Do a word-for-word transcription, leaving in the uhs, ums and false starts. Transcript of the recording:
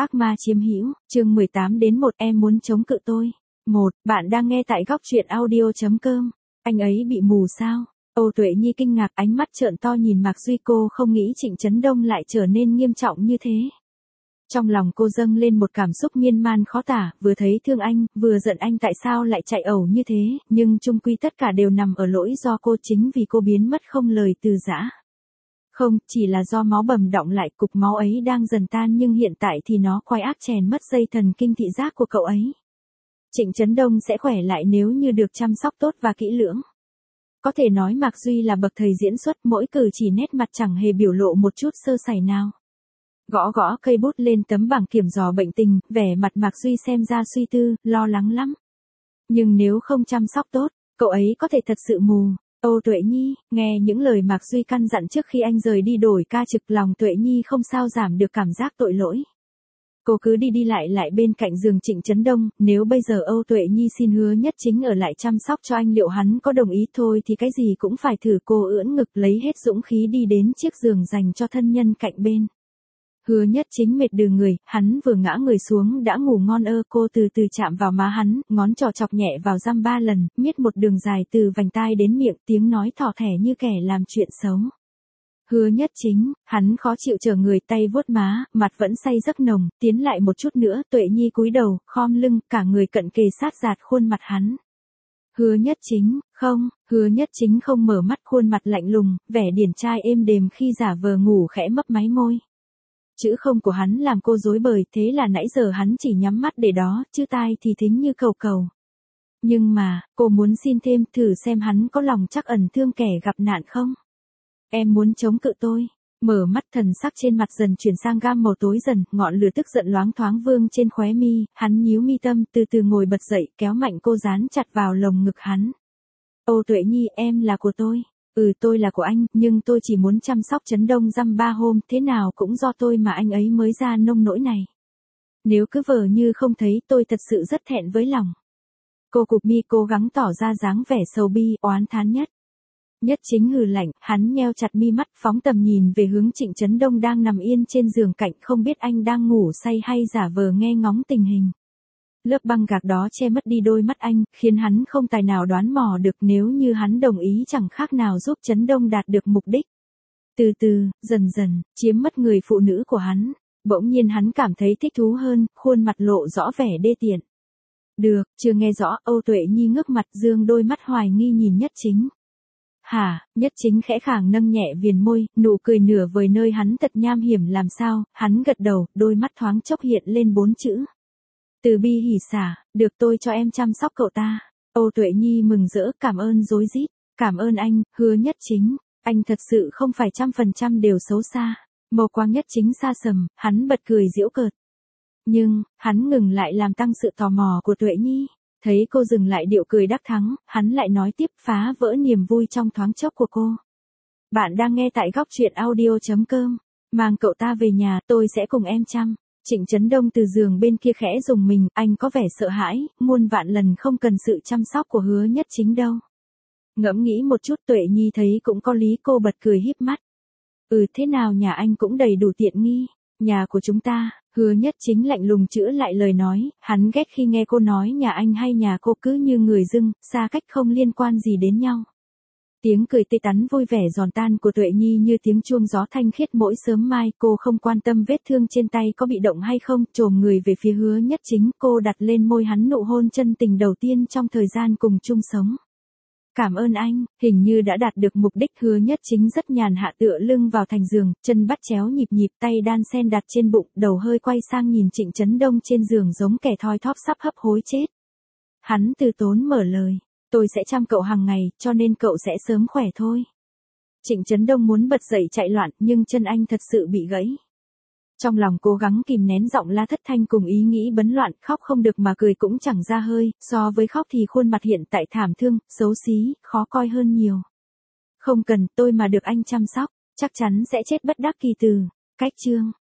Ác ma chiếm hữu, chương mười tám đến một em muốn chống cự tôi. một. Bạn đang nghe tại góc truyện audio chấm com. Anh ấy bị mù sao? Âu Tuệ Nhi kinh ngạc, ánh mắt trợn to nhìn Mạc Duy, cô không nghĩ Trịnh Chấn Đông lại trở nên nghiêm trọng như thế. Trong lòng cô dâng lên một cảm xúc miên man khó tả, vừa thấy thương anh, vừa giận anh tại sao lại chạy ẩu như thế, nhưng chung quy tất cả đều nằm ở lỗi do cô, chính vì cô biến mất không lời từ giã. Không, chỉ là do máu bầm đọng lại, cục máu ấy đang dần tan nhưng hiện tại thì nó quay ác chèn mất dây thần kinh thị giác của cậu ấy. Trịnh Chấn Đông sẽ khỏe lại nếu như được chăm sóc tốt và kỹ lưỡng. Có thể nói Mạc Duy là bậc thầy diễn xuất, mỗi cử chỉ nét mặt chẳng hề biểu lộ một chút sơ sẩy nào. Gõ gõ cây bút lên tấm bảng kiểm dò bệnh tình, vẻ mặt Mạc Duy xem ra suy tư, lo lắng lắm. Nhưng nếu không chăm sóc tốt, cậu ấy có thể thật sự mù. Âu Tuệ Nhi, nghe những lời Mạc Duy căn dặn trước khi anh rời đi đổi ca trực, lòng Tuệ Nhi không sao giảm được cảm giác tội lỗi. Cô cứ đi đi lại lại bên cạnh giường Trịnh Chấn Đông, nếu bây giờ Âu Tuệ Nhi xin Hứa Nhất Chính ở lại chăm sóc cho anh liệu hắn có đồng ý? Thôi thì cái gì cũng phải thử. Cô ưỡn ngực lấy hết dũng khí đi đến chiếc giường dành cho thân nhân cạnh bên. Hứa Nhất Chính mệt đừ người, hắn vừa ngã người xuống đã ngủ ngon ơ. Cô từ từ chạm vào má hắn, ngón trỏ chọc nhẹ vào răm ba lần, miết một đường dài từ vành tai đến miệng, tiếng nói thỏ thẻ như kẻ làm chuyện xấu. Hứa Nhất Chính, hắn khó chịu trở người, tay vuốt má, mặt vẫn say giấc nồng, tiến lại một chút nữa. Tuệ Nhi cúi đầu, khom lưng, cả người cận kề sát dạt khuôn mặt hắn. Hứa Nhất Chính, không, Hứa Nhất Chính không mở mắt, khuôn mặt lạnh lùng, vẻ điển trai êm đềm khi giả vờ ngủ khẽ mấp máy môi. Chữ không của hắn làm cô rối bời, thế là nãy giờ hắn chỉ nhắm mắt để đó, chứ tai thì thính như cầu cầu. Nhưng mà, cô muốn xin thêm, thử xem hắn có lòng trắc ẩn thương kẻ gặp nạn không? Em muốn chống cự tôi. Mở mắt, thần sắc trên mặt dần chuyển sang gam màu tối dần, ngọn lửa tức giận loáng thoáng vương trên khóe mi, hắn nhíu mi tâm, từ từ ngồi bật dậy, kéo mạnh cô dán chặt vào lồng ngực hắn. Âu Tuệ Nhi, em là của tôi. Ừ, tôi là của anh, nhưng tôi chỉ muốn chăm sóc Chấn Đông dăm ba hôm, thế nào cũng do tôi mà anh ấy mới ra nông nỗi này. Nếu cứ vờ như không thấy, tôi thật sự rất thẹn với lòng. Cô cụp mi, cố gắng tỏ ra dáng vẻ sầu bi, oán thán. Nhất Nhất Chính hừ lạnh, hắn nheo chặt mi mắt, phóng tầm nhìn về hướng Trịnh Chấn Đông đang nằm yên trên giường cạnh, không biết anh đang ngủ say hay giả vờ nghe ngóng tình hình. Lớp băng gạc đó che mất đi đôi mắt anh, khiến hắn không tài nào đoán mò được, nếu như hắn đồng ý chẳng khác nào giúp Chấn Đông đạt được mục đích. Từ từ, dần dần, chiếm mất người phụ nữ của hắn. Bỗng nhiên hắn cảm thấy thích thú hơn, khuôn mặt lộ rõ vẻ đê tiện. Được, chưa nghe rõ. Âu Tuệ Nhi ngước mặt, dương đôi mắt hoài nghi nhìn Nhất Chính. Hả? Nhất Chính khẽ khàng nâng nhẹ viền môi, nụ cười nửa vời nơi hắn thật nham hiểm làm sao. Hắn gật đầu, đôi mắt thoáng chốc hiện lên bốn chữ. Từ bi hỉ xả, được, tôi cho em chăm sóc cậu ta. Âu Tuệ Nhi mừng rỡ, cảm ơn rối rít. Cảm ơn anh, Hứa Nhất Chính, anh thật sự không phải trăm phần trăm đều xấu xa. Màu quang Nhất Chính xa sầm, hắn bật cười giễu cợt. Nhưng, hắn ngừng lại làm tăng sự tò mò của Tuệ Nhi. Thấy cô dừng lại điệu cười đắc thắng, hắn lại nói tiếp, phá vỡ niềm vui trong thoáng chốc của cô. Bạn đang nghe tại góc truyện audio chấm com. Mang cậu ta về nhà, tôi sẽ cùng em chăm. Trịnh Chấn Đông từ giường bên kia khẽ rùng mình, anh có vẻ sợ hãi, muôn vạn lần không cần sự chăm sóc của Hứa Nhất Chính đâu. Ngẫm nghĩ một chút, Tuệ Nhi thấy cũng có lý, cô bật cười híp mắt. Ừ, thế nào nhà anh cũng đầy đủ tiện nghi. Nhà của chúng ta. Hứa Nhất Chính lạnh lùng chữa lại lời nói, hắn ghét khi nghe cô nói nhà anh hay nhà cô cứ như người dưng, xa cách không liên quan gì đến nhau. Tiếng cười tươi tắn vui vẻ giòn tan của Tuệ Nhi như tiếng chuông gió thanh khiết mỗi sớm mai. Cô không quan tâm vết thương trên tay có bị động hay không, chồm người về phía Hứa Nhất Chính, cô đặt lên môi hắn nụ hôn chân tình đầu tiên trong thời gian cùng chung sống. Cảm ơn anh, hình như đã đạt được mục đích. Hứa Nhất Chính rất nhàn hạ tựa lưng vào thành giường, chân bắt chéo nhịp nhịp, tay đan sen đặt trên bụng, đầu hơi quay sang nhìn Trịnh Chấn Đông trên giường giống kẻ thoi thóp sắp hấp hối chết. Hắn từ tốn mở lời, tôi sẽ chăm cậu hàng ngày, cho nên cậu sẽ sớm khỏe thôi. Trịnh Chấn Đông muốn bật dậy chạy loạn, nhưng chân anh thật sự bị gãy. Trong lòng cố gắng kìm nén giọng la thất thanh cùng ý nghĩ bấn loạn, khóc không được mà cười cũng chẳng ra hơi, so với khóc thì khuôn mặt hiện tại thảm thương, xấu xí, khó coi hơn nhiều. Không cần, tôi mà được anh chăm sóc, chắc chắn sẽ chết bất đắc kỳ từ. Cách chương